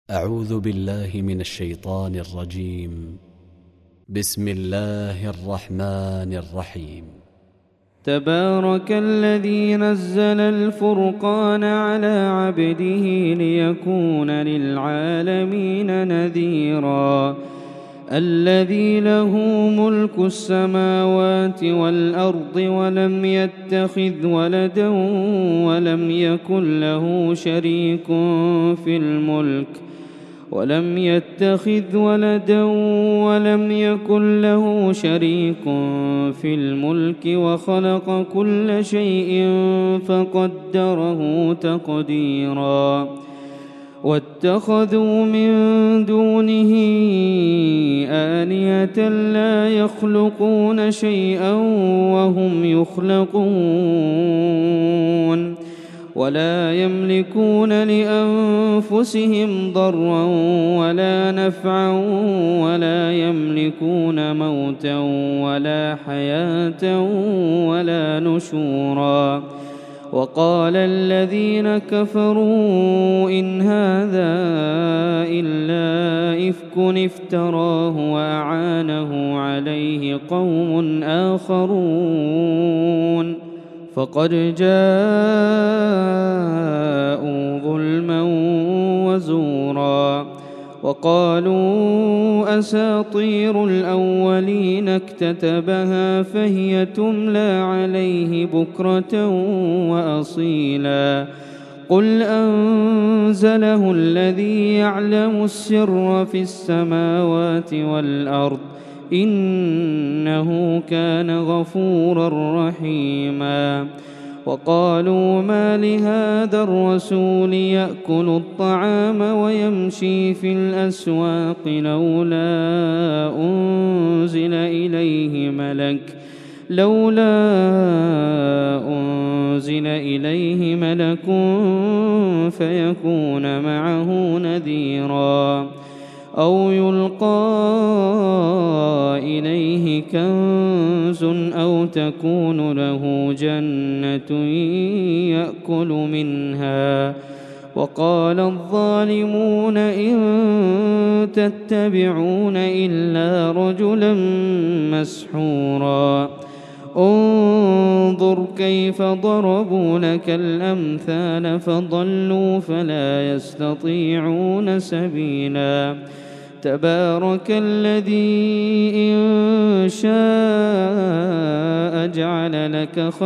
أعوذ بالله من الشيطان الرجيم. بسم الله الرحمن الرحيم. تبارك الذي نزل الفرقان على عبده ليكون للعالمين نذيرا. الذي له ملك السماوات والأرض ولم يتخذ ولدا ولم يكن له شريك في الملك وخلق كل شيء فقدره تقديرا. واتخذوا من دونه آلهة لا يخلقون شيئا وهم يخلقون ولا يملكون لأنفسهم ضرا ولا نفعا ولا يملكون موتا ولا حياة ولا نشورا. وقال الذين كفروا إن هذا إلا إفك افتراه وأعانه عليه قوم آخرون فقد جاءوا ظلما وزورا. وقالوا أساطير الأولين اكتتبها فهي تملى عليه بكرة وأصيلا. قل أنزله الذي يعلم السر في السماوات والأرض إنه كان غفورا رحيما. وقالوا ما لهذا الرسول يأكل الطعام ويمشي في الأسواق لولا أنزل إليه ملك فيكون معه نذيرا. أو يلقى إليه كنز أو تكون له جنة يأكل منها. وقال الظالمون إن تتبعون إلا رجلا مسحورا. انظر كيف ضربوا لك الأمثال فضلوا فلا يستطيعون سبيلا. تبارك الذي إن شاء جعل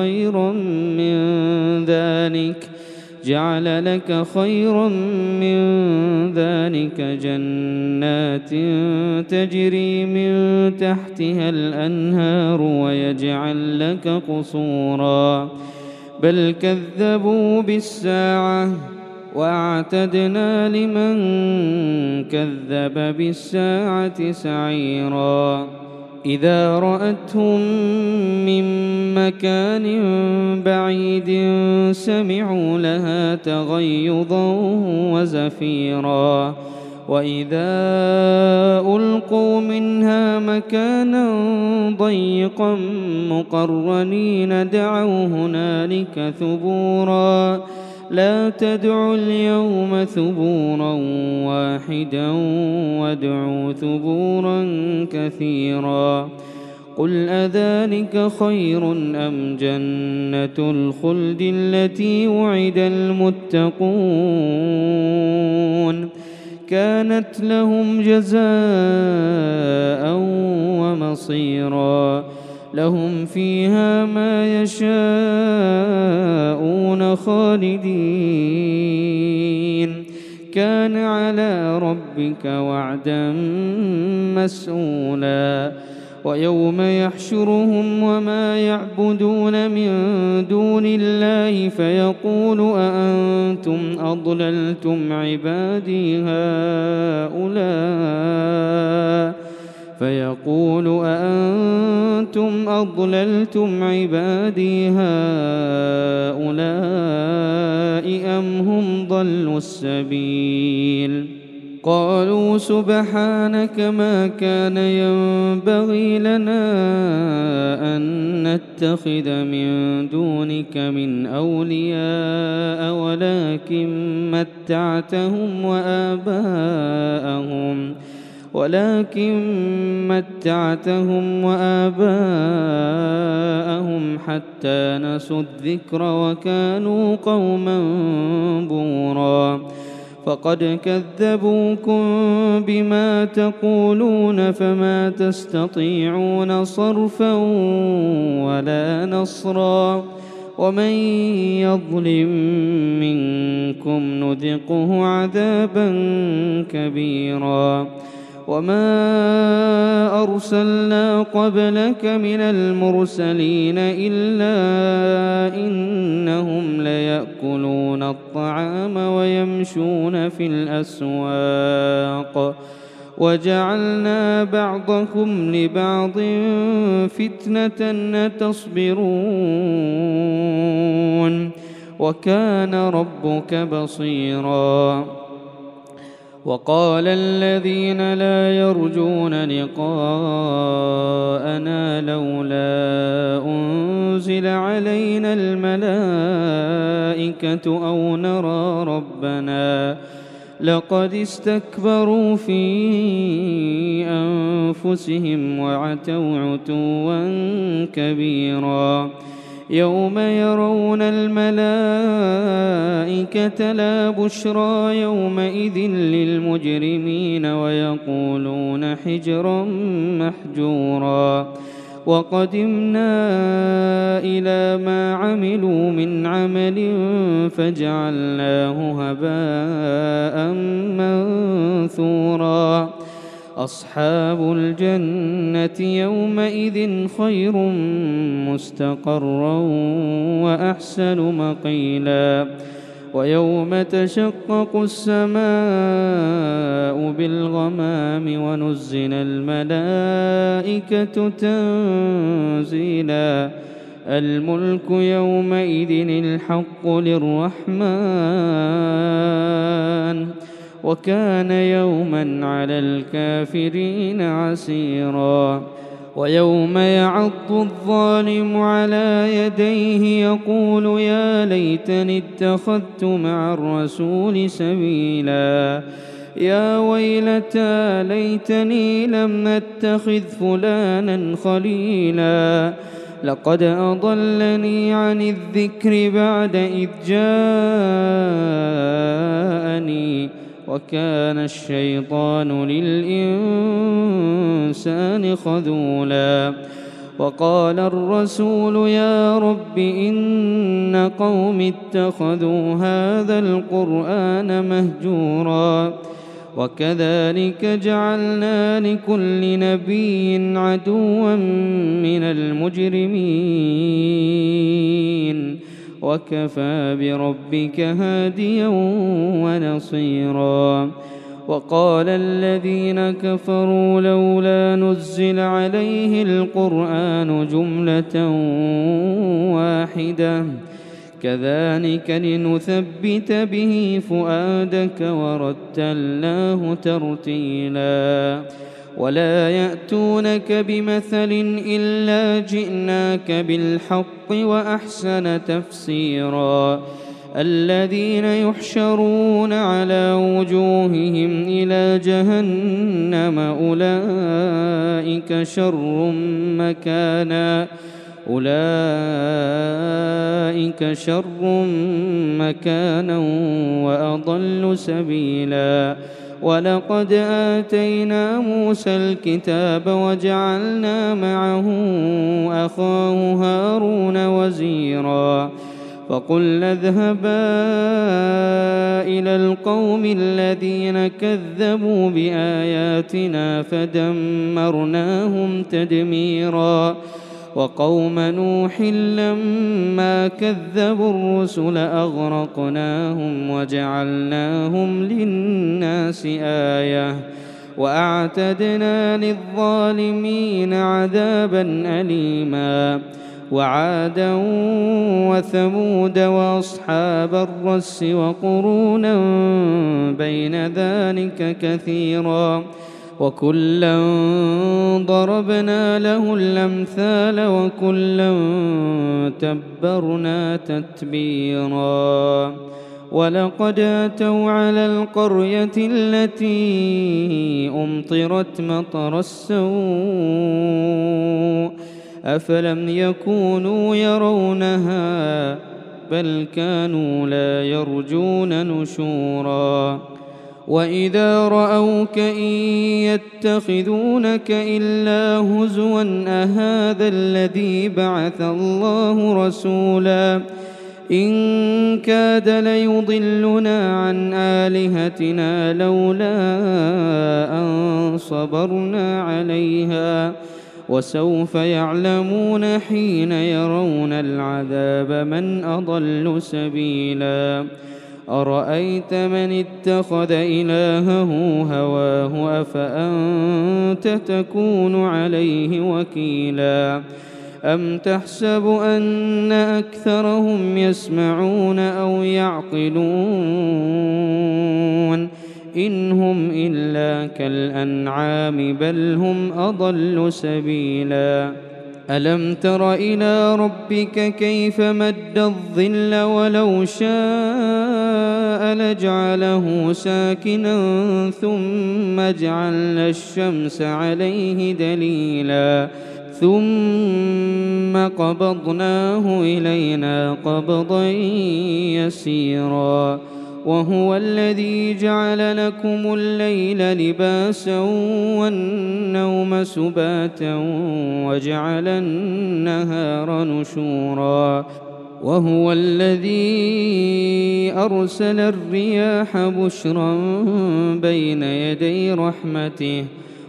لك خيرا من ذلك جنات تجري من تحتها الأنهار ويجعل لك قصورا. بل كذبوا بالساعة وأعتدنا لمن كذب بالساعة سعيرا. إذا رأتهم من مكان بعيد سمعوا لها تغيظا وزفيرا. وإذا ألقوا منها مكانا ضيقا مقرنين دعوا هنالك ثبورا. لا تدعوا اليوم ثبورا واحدا وادعوا ثبورا كثيرا. قل أذلك خير أم جنة الخلد التي وعد المتقون كانت لهم جزاء ومصيرا. لهم فيها ما يشاءون خالدين كان على ربك وعدا مسئولا. ويوم يحشرهم وما يعبدون من دون الله فيقول أأنتم أضللتم عبادي هؤلاء أم هم ضلوا السبيل. قالوا سبحانك ما كان ينبغي لنا أن نتخذ من دونك من أولياء ولكن متعتهم وآباءهم حتى نسوا الذكر وكانوا قوما بورا فقد كذبوكم بما تقولون فما تستطيعون صرفا ولا نصرا ومن يظلم منكم نذقه عذابا كبيرا وما أرسلنا قبلك من المرسلين إلا إنهم ليأكلون الطعام ويمشون في الأسواق وجعلنا بعضكم لبعض فتنة أتصبرون وكان ربك بصيرا وقال الذين لا يرجون لقاءنا لولا أنزل علينا الملائكة أو نرى ربنا لقد استكبروا في أنفسهم وعتوا عتوا كبيرا يوم يرون الملائكة لا بشرى يومئذ للمجرمين ويقولون حجرا محجورا وقدمنا إلى ما عملوا من عمل فجعلناه هباء منثورا أصحاب الجنة يومئذ خير مستقرا وأحسن مقيلا ويوم تشقق السماء بالغمام ونزل الملائكة تنزيلا الملك يومئذ الحق للرحمن وكان يوما على الكافرين عسيرا ويوم يعض الظالم على يديه يقول يا ليتني اتخذت مع الرسول سبيلا يا ويلتى ليتني لم أتخذ فلانا خليلا لقد أضلني عن الذكر بعد إذ جاءني وكان الشيطان للإنسان خذولا وقال الرسول يا رب إن قوم اتخذوا هذا القرآن مهجورا وكذلك جعلنا لكل نبي عدوا من المجرمين وكفى بربك هاديا ونصيرا وقال الذين كفروا لولا نزل عليه القرآن جملة واحدة كذلك لنثبت به فؤادك ورتلناه ترتيلا ولا يأتونك بمثل إلا جئناك بالحق وأحسن تفسيرا الذين يحشرون على وجوههم إلى جهنم أولئك شر مكانا وأضل سبيلا ولقد آتينا موسى الكتاب وجعلنا معه أخاه هارون وزيرا فقلنا اذهبا إلى القوم الذين كذبوا بآياتنا فدمرناهم تدميرا وقوم نوح لما كذبوا الرسل أغرقناهم وجعلناهم للناس آية وأعتدنا للظالمين عذابا أليما وعادا وثمود وأصحاب الرس وقرونا بين ذلك كثيرا وكلا ضربنا له الأمثال وكلا تبرنا تتبيرا ولقد أتوا على القرية التي أمطرت مطر السوء أفلم يكونوا يرونها بل كانوا لا يرجون نشورا وإذا رأوك إن يتخذونك إلا هزوا أهذا الذي بعث الله رسولا إن كاد ليضلنا عن آلهتنا لولا أن صبرنا عليها وسوف يعلمون حين يرون العذاب من أضل سبيلا أرأيت من اتخذ إلهه هواه أفأنت تكون عليه وكيلا أم تحسب أن أكثرهم يسمعون أو يعقلون إن هم إلا كالأنعام بل هم أضل سبيلا ألم تر إلى ربك كيف مد الظل ولو شاء لجعله ساكنا ثم جعلنا الشمس عليه دليلا ثم قبضناه إلينا قبضا يسيرا وهو الذي جعل لكم الليل لباسا والنوم سباتا وجعل النهار نشورا وهو الذي أرسل الرياح بشرا بين يدي رحمته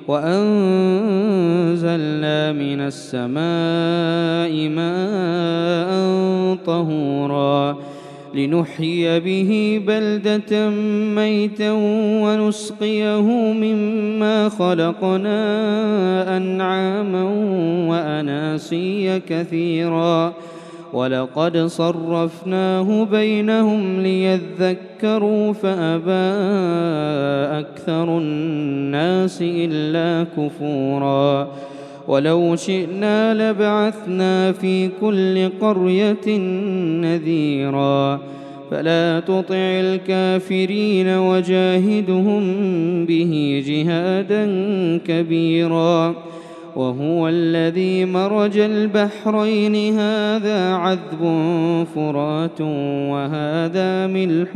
وأنزلنا من السماء ماء طهورا لنحيي به بلدة ميتا ونسقيه مما خلقنا أنعاما وأناسيا كثيرا ولقد صرفناه بينهم ليذكروا فأبى أكثر الناس إلا كفورا ولو شئنا لبعثنا في كل قرية نذيرا فلا تطع الكافرين وجاهدهم به جهادا كبيرا وهو الذي مرج البحرين هذا عذب فرات وهذا ملح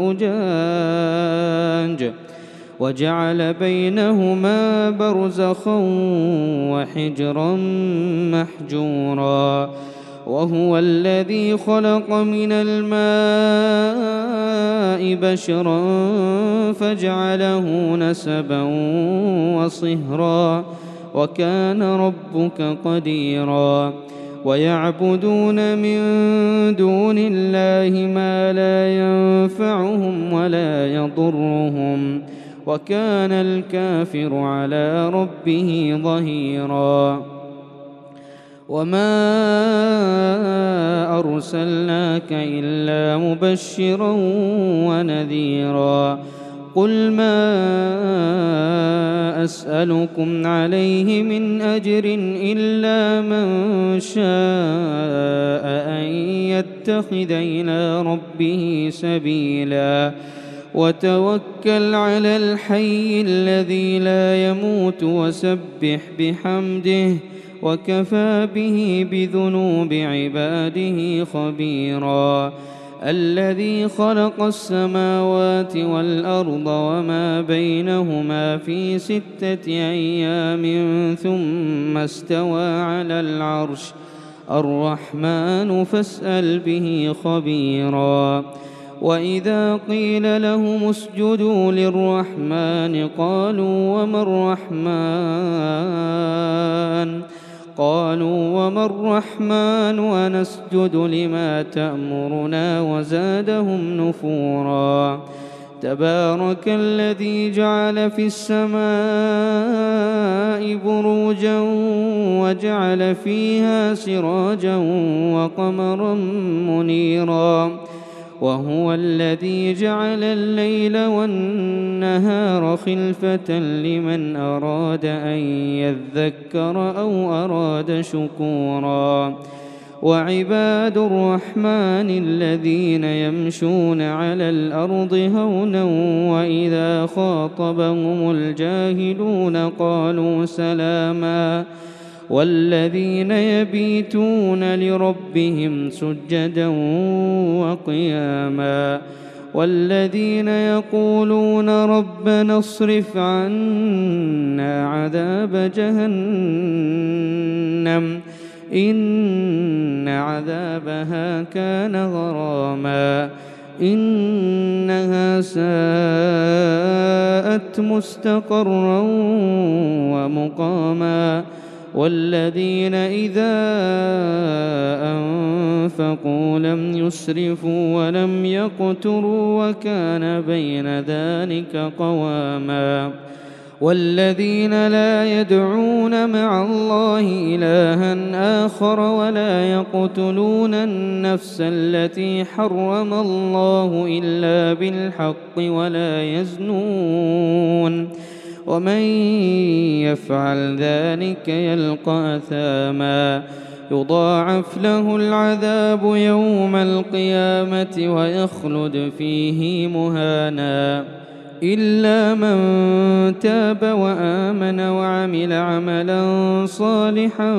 أجاج وجعل بينهما برزخا وحجرا محجورا وهو الذي خلق من الماء بشرا فجعله نسبا وصهرا وكان ربك قديرا ويعبدون من دون الله ما لا ينفعهم ولا يضرهم وكان الكافر على ربه ظهيرا وما أرسلناك إلا مبشرا ونذيرا قل ما أسألكم عليه من أجر إلا من شاء أن يتخذ إلى ربه سبيلا وتوكل على الحي الذي لا يموت وسبح بحمده وكفى به بذنوب عباده خبيرا الذي خلق السماوات والأرض وما بينهما في 6 أيام ثم استوى على العرش الرحمن فاسأل به خبيرا وإذا قيل لهم اسجدوا للرحمن قالوا وما الرحمن ونسجد لما تأمرنا وزادهم نفورا تبارك الذي جعل في السماء بروجا وجعل فيها سراجا وقمرا منيرا وهو الذي جعل الليل والنهار خلفة لمن أراد أن يذكر أو أراد شكورا وعباد الرحمن الذين يمشون على الأرض هونا وإذا خاطبهم الجاهلون قالوا سلاما والذين يبيتون لربهم سجدا وقياما والذين يقولون ربنا اصرف عنا عذاب جهنم إن عذابها كان غراما إنها ساءت مستقرا ومقاما والذين إذا أنفقوا لم يسرفوا ولم يقتروا وكان بين ذلك قواما والذين لا يدعون مع الله إلها آخر ولا يقتلون النفس التي حرم الله إلا بالحق ولا يزنون ومن يفعل ذلك يلقى أثاما يضاعف له العذاب يوم القيامة ويخلد فيه مهانا إلا من تاب وآمن وعمل عملا صالحا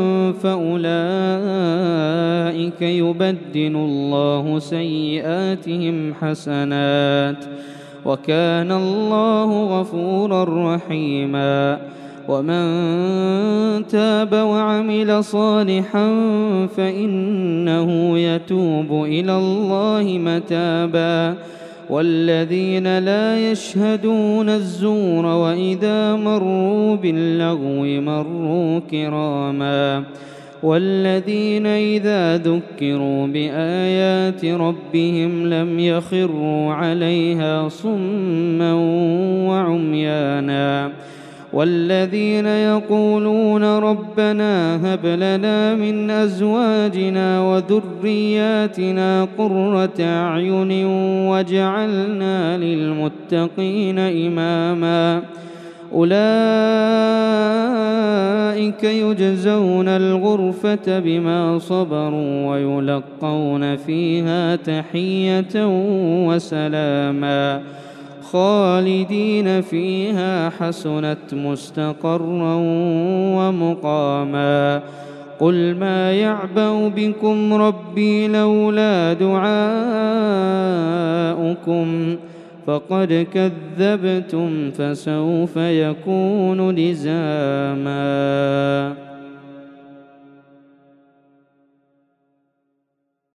فأولئك يبدل الله سيئاتهم حسنات وكان الله غفورا رحيما ومن تاب وعمل صالحا فإنه يتوب إلى الله متابا والذين لا يشهدون الزور وإذا مروا باللغو مروا كراما والذين إذا ذكروا بآيات ربهم لم يخروا عليها صما وعميانا والذين يقولون ربنا هب لنا من أزواجنا وذرياتنا قرة أعين واجعلنا للمتقين إماما أولئك يجزون الغرفة بما صبروا ويلقون فيها تحية وسلاما خالدين فيها حسنت مستقرا ومقاما قل ما يعبأ بكم ربي لولا دعاؤكم فقد كذبتم فسوف يكون لزاما